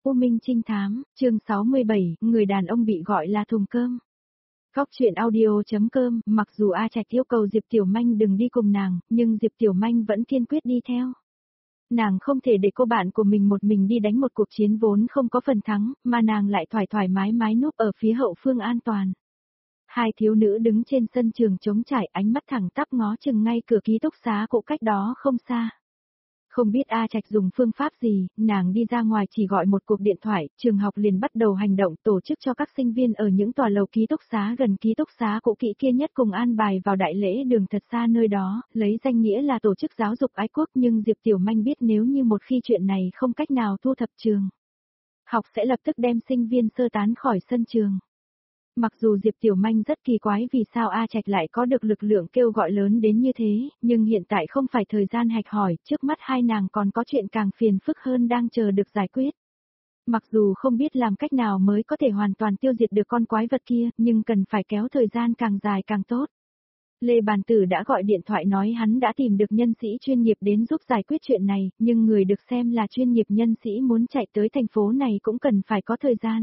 U Minh Trinh Thám, chương 67, người đàn ông bị gọi là thùng cơm. Góc truyện audio.com, mặc dù A Trạch yêu cầu Diệp Tiểu Manh đừng đi cùng nàng, nhưng Diệp Tiểu Manh vẫn kiên quyết đi theo. Nàng không thể để cô bạn của mình một mình đi đánh một cuộc chiến vốn không có phần thắng, mà nàng lại thoải mái núp ở phía hậu phương an toàn. Hai thiếu nữ đứng trên sân trường trống trải, ánh mắt thẳng tắp ngó chừng ngay cửa ký túc xá cũ cách đó không xa. Không biết A Trạch dùng phương pháp gì, nàng đi ra ngoài chỉ gọi một cuộc điện thoại, trường học liền bắt đầu hành động tổ chức cho các sinh viên ở những tòa lầu ký túc xá gần ký túc xá cũ kỹ kia nhất cùng an bài vào đại lễ đường thật xa nơi đó, lấy danh nghĩa là tổ chức giáo dục ái quốc, nhưng Diệp Tiểu Manh biết nếu như một khi chuyện này không cách nào thu thập trường học sẽ lập tức đem sinh viên sơ tán khỏi sân trường. Mặc dù Diệp Tiểu Manh rất kỳ quái vì sao A Trạch lại có được lực lượng kêu gọi lớn đến như thế, nhưng hiện tại không phải thời gian hạch hỏi, trước mắt hai nàng còn có chuyện càng phiền phức hơn đang chờ được giải quyết. Mặc dù không biết làm cách nào mới có thể hoàn toàn tiêu diệt được con quái vật kia, nhưng cần phải kéo thời gian càng dài càng tốt. Lê Bàn Tử đã gọi điện thoại nói hắn đã tìm được nhân sĩ chuyên nghiệp đến giúp giải quyết chuyện này, nhưng người được xem là chuyên nghiệp nhân sĩ muốn chạy tới thành phố này cũng cần phải có thời gian.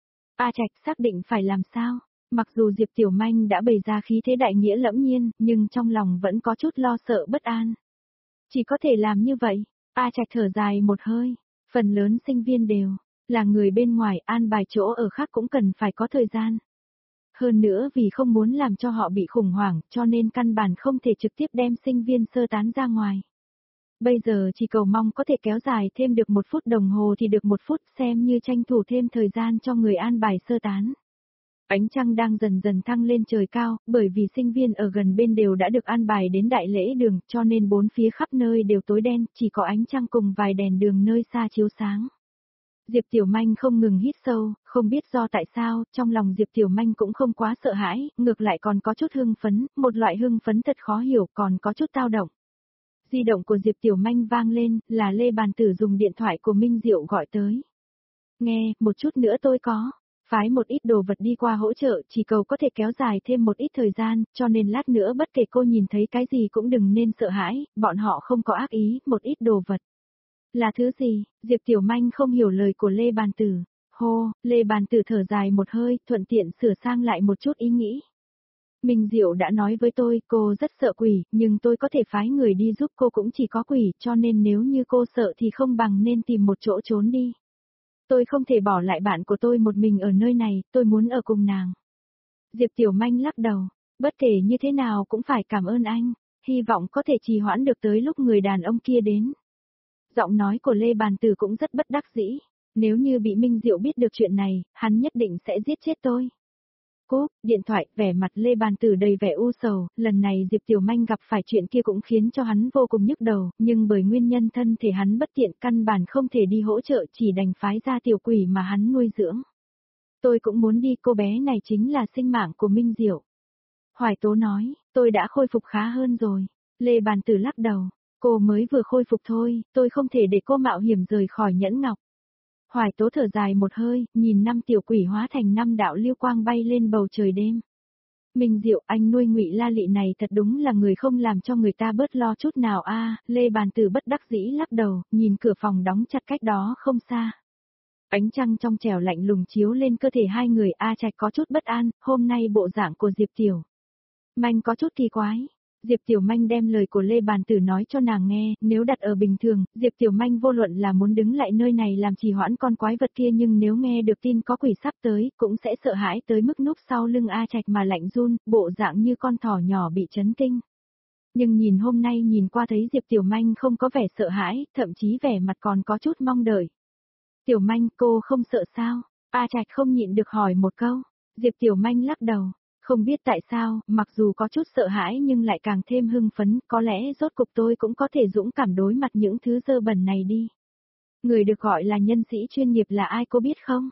A Trạch xác định phải làm sao? Mặc dù Diệp Tiểu Manh đã bày ra khí thế đại nghĩa lẫm nhiên, nhưng trong lòng vẫn có chút lo sợ bất an. Chỉ có thể làm như vậy. A Trạch thở dài một hơi. Phần lớn sinh viên đều là người bên ngoài, an bài chỗ ở khác cũng cần phải có thời gian. Hơn nữa vì không muốn làm cho họ bị khủng hoảng, cho nên căn bản không thể trực tiếp đem sinh viên sơ tán ra ngoài. Bây giờ chỉ cầu mong có thể kéo dài thêm được 1 phút đồng hồ thì được 1 phút, xem như tranh thủ thêm thời gian cho người an bài sơ tán. Ánh trăng đang dần dần thăng lên trời cao, bởi vì sinh viên ở gần bên đều đã được an bài đến đại lễ đường, cho nên bốn phía khắp nơi đều tối đen, chỉ có ánh trăng cùng vài đèn đường nơi xa chiếu sáng. Diệp Tiểu Manh không ngừng hít sâu, không biết do tại sao, trong lòng Diệp Tiểu Manh cũng không quá sợ hãi, ngược lại còn có chút hưng phấn, một loại hưng phấn thật khó hiểu, còn có chút dao động. Di động của Diệp Tiểu Manh vang lên, là Lê Bàn Tử dùng điện thoại của Minh Diệu gọi tới. Nghe, một chút nữa tôi có phái một ít đồ vật đi qua hỗ trợ, chỉ cầu có thể kéo dài thêm một ít thời gian, cho nên lát nữa bất kể cô nhìn thấy cái gì cũng đừng nên sợ hãi, bọn họ không có ác ý, một ít đồ vật. Là thứ gì? Diệp Tiểu Manh không hiểu lời của Lê Bàn Tử. Hô, Lê Bàn Tử thở dài một hơi, thuận tiện sửa sang lại một chút ý nghĩ. Minh Diệu đã nói với tôi, cô rất sợ quỷ, nhưng tôi có thể phái người đi giúp cô cũng chỉ có quỷ, cho nên nếu như cô sợ thì không bằng nên tìm một chỗ trốn đi. Tôi không thể bỏ lại bạn của tôi một mình ở nơi này, tôi muốn ở cùng nàng. Diệp Tiểu Manh lắc đầu, bất kể như thế nào cũng phải cảm ơn anh, hy vọng có thể trì hoãn được tới lúc người đàn ông kia đến. Giọng nói của Lê Bàn Tử cũng rất bất đắc dĩ, nếu như bị Minh Diệu biết được chuyện này, hắn nhất định sẽ giết chết tôi. Cúp, điện thoại, vẻ mặt Lê Bàn Tử đầy vẻ u sầu, lần này Diệp Tiểu Manh gặp phải chuyện kia cũng khiến cho hắn vô cùng nhức đầu, nhưng bởi nguyên nhân thân thể hắn bất tiện căn bản không thể đi hỗ trợ, chỉ đành phái ra tiểu quỷ mà hắn nuôi dưỡng. Tôi cũng muốn đi, cô bé này chính là sinh mạng của Minh Diệu. Hoài Tố nói, tôi đã khôi phục khá hơn rồi. Lê Bàn Tử lắc đầu, cô mới vừa khôi phục thôi, tôi không thể để cô mạo hiểm rời khỏi Nhẫn Ngọc. Hoài Tố thở dài một hơi, nhìn 5 tiểu quỷ hóa thành 5 đạo lưu quang bay lên bầu trời đêm. Minh Diệu, anh nuôi Ngụy La Lị này thật đúng là người không làm cho người ta bớt lo chút nào a. Lê Bàn Tử bất đắc dĩ lắc đầu, nhìn cửa phòng đóng chặt cách đó không xa. Ánh trăng trong trẻo lạnh lùng chiếu lên cơ thể hai người. A Trạch có chút bất an, hôm nay bộ dạng của Diệp Tiểu Manh có chút kỳ quái. Diệp Tiểu Manh đem lời của Lê Bàn Tử nói cho nàng nghe, nếu đặt ở bình thường, Diệp Tiểu Manh vô luận là muốn đứng lại nơi này làm trì hoãn con quái vật kia, nhưng nếu nghe được tin có quỷ sắp tới, cũng sẽ sợ hãi tới mức núp sau lưng A Trạch mà lạnh run, bộ dạng như con thỏ nhỏ bị chấn kinh. Nhưng nhìn hôm nay nhìn qua thấy Diệp Tiểu Manh không có vẻ sợ hãi, thậm chí vẻ mặt còn có chút mong đợi. Tiểu Manh, cô không sợ sao? A Trạch không nhịn được hỏi một câu. Diệp Tiểu Manh lắc đầu. Không biết tại sao, mặc dù có chút sợ hãi nhưng lại càng thêm hưng phấn, có lẽ rốt cục tôi cũng có thể dũng cảm đối mặt những thứ dơ bẩn này đi. Người được gọi là nhân sĩ chuyên nghiệp là ai cô biết không?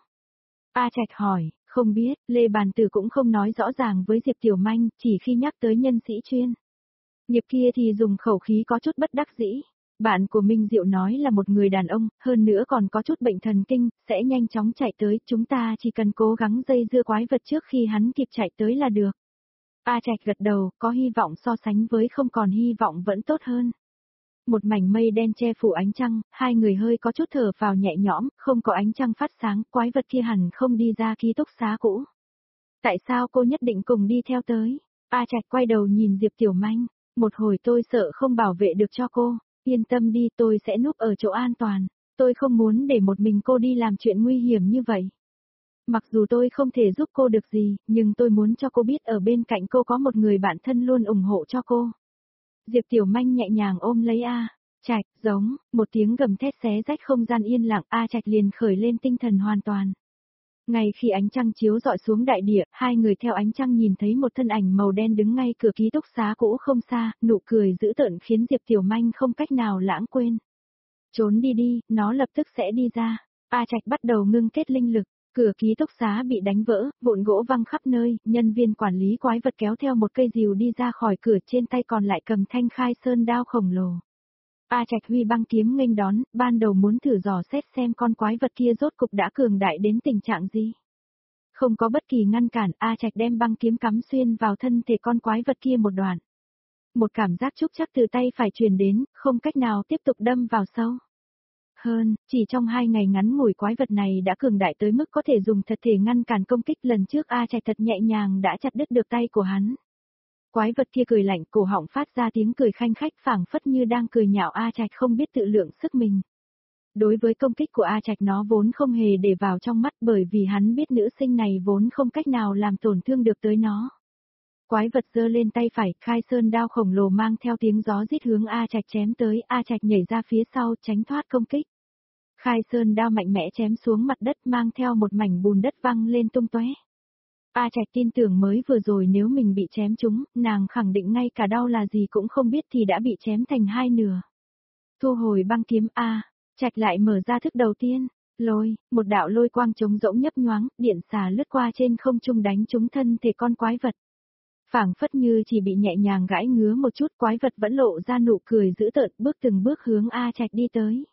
A Trạch hỏi, không biết, Lê Bàn Tử cũng không nói rõ ràng với Diệp Tiểu Manh, chỉ khi nhắc tới nhân sĩ chuyên nghiệp kia thì dùng khẩu khí có chút bất đắc dĩ. Bạn của Minh Diệu nói là một người đàn ông, hơn nữa còn có chút bệnh thần kinh, sẽ nhanh chóng chạy tới, chúng ta chỉ cần cố gắng dây dưa quái vật trước khi hắn kịp chạy tới là được. A Trạch gật đầu, có hy vọng so sánh với không còn hy vọng vẫn tốt hơn. Một mảnh mây đen che phủ ánh trăng, hai người hơi có chút thở vào nhẹ nhõm, không có ánh trăng phát sáng, quái vật kia hẳn không đi ra ký túc xá cũ. Tại sao cô nhất định cùng đi theo tới? A Trạch quay đầu nhìn Diệp Tiểu Manh, một hồi tôi sợ không bảo vệ được cho cô, yên tâm đi tôi sẽ núp ở chỗ an toàn, tôi không muốn để một mình cô đi làm chuyện nguy hiểm như vậy. Mặc dù tôi không thể giúp cô được gì, nhưng tôi muốn cho cô biết ở bên cạnh cô có một người bạn thân luôn ủng hộ cho cô. Diệp Tiểu Manh nhẹ nhàng ôm lấy A Trạch, giống, một tiếng gầm thét xé rách không gian yên lặng, A Trạch liền khởi lên tinh thần hoàn toàn. Ngay khi ánh trăng chiếu rọi xuống đại địa, hai người theo ánh trăng nhìn thấy một thân ảnh màu đen đứng ngay cửa ký túc xá cũ không xa, nụ cười dữ tợn khiến Diệp Tiểu Manh không cách nào lãng quên. Trốn đi đi, nó lập tức sẽ đi ra. A Trạch bắt đầu ngưng kết linh lực, cửa ký túc xá bị đánh vỡ, vụn gỗ văng khắp nơi, nhân viên quản lý quái vật kéo theo một cây rìu đi ra khỏi cửa, trên tay còn lại cầm thanh khai sơn đao khổng lồ. A Trạch huy băng kiếm nghênh đón, ban đầu muốn thử dò xét xem con quái vật kia rốt cục đã cường đại đến tình trạng gì. Không có bất kỳ ngăn cản, A Trạch đem băng kiếm cắm xuyên vào thân thể con quái vật kia một đoạn. Một cảm giác trúc chắc từ tay phải truyền đến, không cách nào tiếp tục đâm vào sâu. Hơn, chỉ trong 2 ngày ngắn ngủi quái vật này đã cường đại tới mức có thể dùng thật thể ngăn cản công kích, lần trước A Trạch thật nhẹ nhàng đã chặt đứt được tay của hắn. Quái vật kia cười lạnh, cổ họng phát ra tiếng cười khanh khách phảng phất như đang cười nhạo A Trạch không biết tự lượng sức mình. Đối với công kích của A Trạch nó vốn không hề để vào trong mắt, bởi vì hắn biết nữ sinh này vốn không cách nào làm tổn thương được tới nó. Quái vật giơ lên tay phải, khai sơn đao khổng lồ mang theo tiếng gió rít hướng A Trạch chém tới, A Trạch nhảy ra phía sau tránh thoát công kích. Khai sơn đao mạnh mẽ chém xuống mặt đất mang theo một mảnh bùn đất văng lên tung tóe. A Trạch tin tưởng mới vừa rồi nếu mình bị chém trúng, nàng khẳng định ngay cả đau là gì cũng không biết thì đã bị chém thành hai nửa. Thu hồi băng kiếm A, Trạch lại mở ra thức đầu tiên, lôi, một đạo lôi quang trống rỗng nhấp nhoáng, điện xà lướt qua trên không trung đánh trúng thân thể con quái vật. Phảng phất như chỉ bị nhẹ nhàng gãi ngứa một chút, quái vật vẫn lộ ra nụ cười dữ tợn, bước từng bước hướng A Trạch đi tới.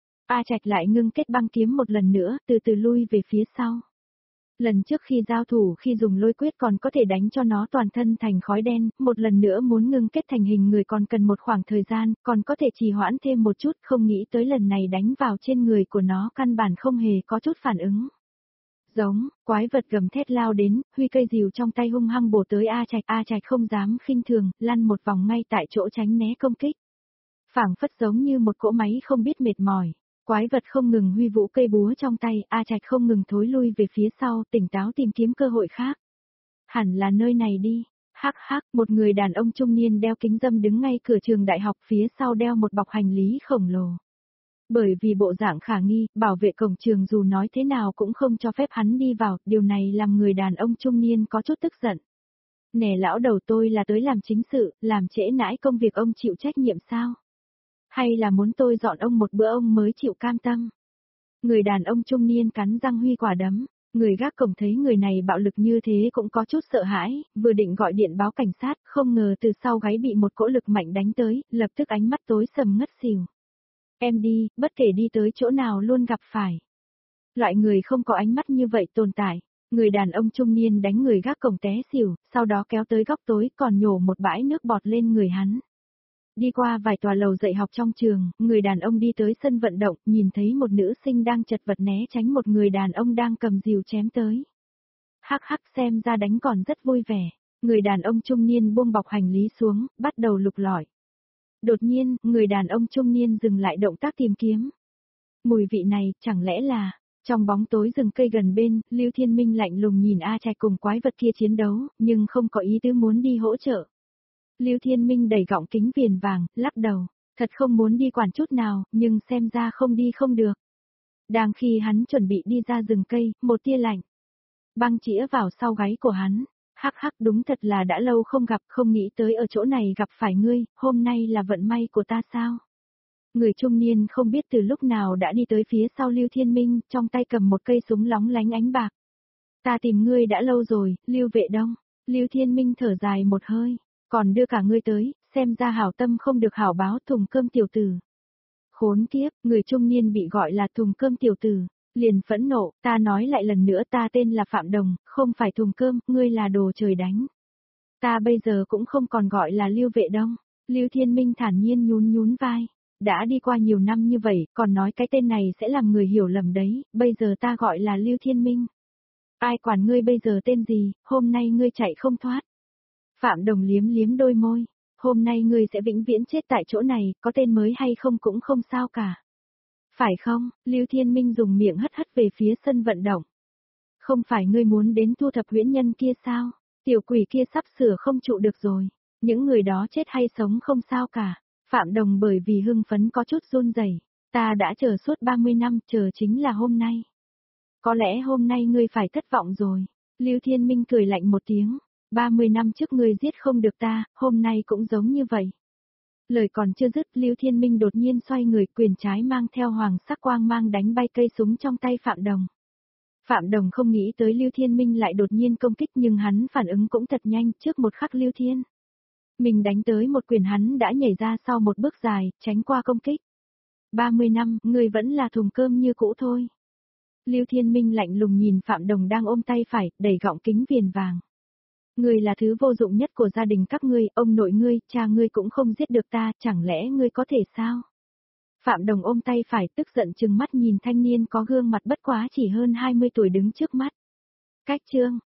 A Trạch lại ngưng kết băng kiếm một lần nữa, từ từ lui về phía sau. Lần trước khi giao thủ khi dùng lôi quyết còn có thể đánh cho nó toàn thân thành khói đen, một lần nữa muốn ngưng kết thành hình người còn cần một khoảng thời gian, còn có thể trì hoãn thêm một chút, không nghĩ tới lần này đánh vào trên người của nó căn bản không hề có chút phản ứng. Giống, quái vật gầm thét lao đến, huy cây rìu trong tay hung hăng bổ tới A Trạch không dám khinh thường, lăn một vòng ngay tại chỗ tránh né công kích. Phảng phất giống như một cỗ máy không biết mệt mỏi. Quái vật không ngừng huy vũ cây búa trong tay, A Trạch không ngừng thối lui về phía sau, tỉnh táo tìm kiếm cơ hội khác. Hẳn là nơi này đi. Hắc hắc, một người đàn ông trung niên đeo kính râm đứng ngay cửa trường đại học, phía sau đeo một bọc hành lý khổng lồ. Bởi vì bộ dạng khả nghi, bảo vệ cổng trường dù nói thế nào cũng không cho phép hắn đi vào, điều này làm người đàn ông trung niên có chút tức giận. Nè lão đầu, tôi là tới làm chính sự, làm trễ nãi công việc ông chịu trách nhiệm sao? Hay là muốn tôi dọn ông một bữa ông mới chịu cam tâm? Người đàn ông trung niên cắn răng huy quả đấm, người gác cổng thấy người này bạo lực như thế cũng có chút sợ hãi, vừa định gọi điện báo cảnh sát, không ngờ từ sau gáy bị một cỗ lực mạnh đánh tới, lập tức ánh mắt tối sầm ngất xỉu. Em đi, bất kể đi tới chỗ nào luôn gặp phải. Loại người không có ánh mắt như vậy tồn tại. Người đàn ông trung niên đánh người gác cổng té xỉu, sau đó kéo tới góc tối còn nhổ một bãi nước bọt lên người hắn. Đi qua vài tòa lầu dạy học trong trường, người đàn ông đi tới sân vận động, nhìn thấy một nữ sinh đang chật vật né tránh một người đàn ông đang cầm rìu chém tới. Hắc hắc, xem ra đánh còn rất vui vẻ. Người đàn ông trung niên buông bọc hành lý xuống, bắt đầu lục lọi. Đột nhiên, người đàn ông trung niên dừng lại động tác tìm kiếm. Mùi vị này, chẳng lẽ là... Trong bóng tối rừng cây gần bên, Lưu Thiên Minh lạnh lùng nhìn A Trạch cùng quái vật kia chiến đấu, nhưng không có ý tứ muốn đi hỗ trợ. Lưu Thiên Minh đẩy gọng kính viền vàng, lắc đầu, thật không muốn đi quản chút nào, nhưng xem ra không đi không được. Đang khi hắn chuẩn bị đi ra rừng cây, một tia lạnh băng chĩa vào sau gáy của hắn. Hắc hắc, đúng thật là đã lâu không gặp, không nghĩ tới ở chỗ này gặp phải ngươi, hôm nay là vận may của ta sao? Người trung niên không biết từ lúc nào đã đi tới phía sau Lưu Thiên Minh, trong tay cầm một cây súng lóng lánh ánh bạc. Ta tìm ngươi đã lâu rồi, Lưu Vệ Đông. Lưu Thiên Minh thở dài một hơi, còn đưa cả ngươi tới, xem ra hảo tâm không được hảo báo, thùng cơm tiểu tử. Khốn kiếp, người trung niên bị gọi là thùng cơm tiểu tử, liền phẫn nộ, ta nói lại lần nữa, ta tên là Phạm Đồng, không phải thùng cơm, ngươi là đồ trời đánh. Ta bây giờ cũng không còn gọi là Lưu Vệ Đông. Lưu Thiên Minh thản nhiên nhún nhún vai. đã đi qua nhiều năm như vậy, còn nói cái tên này sẽ làm người hiểu lầm đấy, bây giờ ta gọi là Lưu Thiên Minh. Ai quản ngươi bây giờ tên gì, hôm nay ngươi chạy không thoát. Phạm Đồng liếm liếm đôi môi, hôm nay ngươi sẽ vĩnh viễn chết tại chỗ này, có tên mới hay không cũng không sao cả. Phải không, Lưu Thiên Minh dùng miệng hất hất về phía sân vận động. Không phải ngươi muốn đến thu thập huyễn nhân kia sao, tiểu quỷ kia sắp sửa không trụ được rồi, những người đó chết hay sống không sao cả. Phạm Đồng bởi vì hưng phấn có chút run rẩy. Ta đã chờ suốt 30 năm, chờ chính là hôm nay. Có lẽ hôm nay ngươi phải thất vọng rồi. Lưu Thiên Minh cười lạnh một tiếng. 30 năm trước ngươi giết không được ta, hôm nay cũng giống như vậy. Lời còn chưa dứt, Lưu Thiên Minh đột nhiên xoay người, quyền trái mang theo hoàng sắc quang mang đánh bay cây súng trong tay Phạm Đồng. Phạm Đồng không nghĩ tới Lưu Thiên Minh lại đột nhiên công kích, nhưng hắn phản ứng cũng thật nhanh, trước một khắc Lưu Thiên mình đánh tới một quyền, hắn đã nhảy ra sau một bước dài, tránh qua công kích. 30 năm, ngươi vẫn là thùng cơm như cũ thôi. Lưu Thiên Minh lạnh lùng nhìn Phạm Đồng đang ôm tay phải, đẩy gọng kính viền vàng. Ngươi là thứ vô dụng nhất của gia đình các ngươi, ông nội ngươi, cha ngươi cũng không giết được ta, chẳng lẽ ngươi có thể sao? Phạm Đồng ôm tay phải, tức giận trừng mắt nhìn thanh niên có gương mặt bất quá chỉ hơn 20 tuổi đứng trước mắt. Cách chương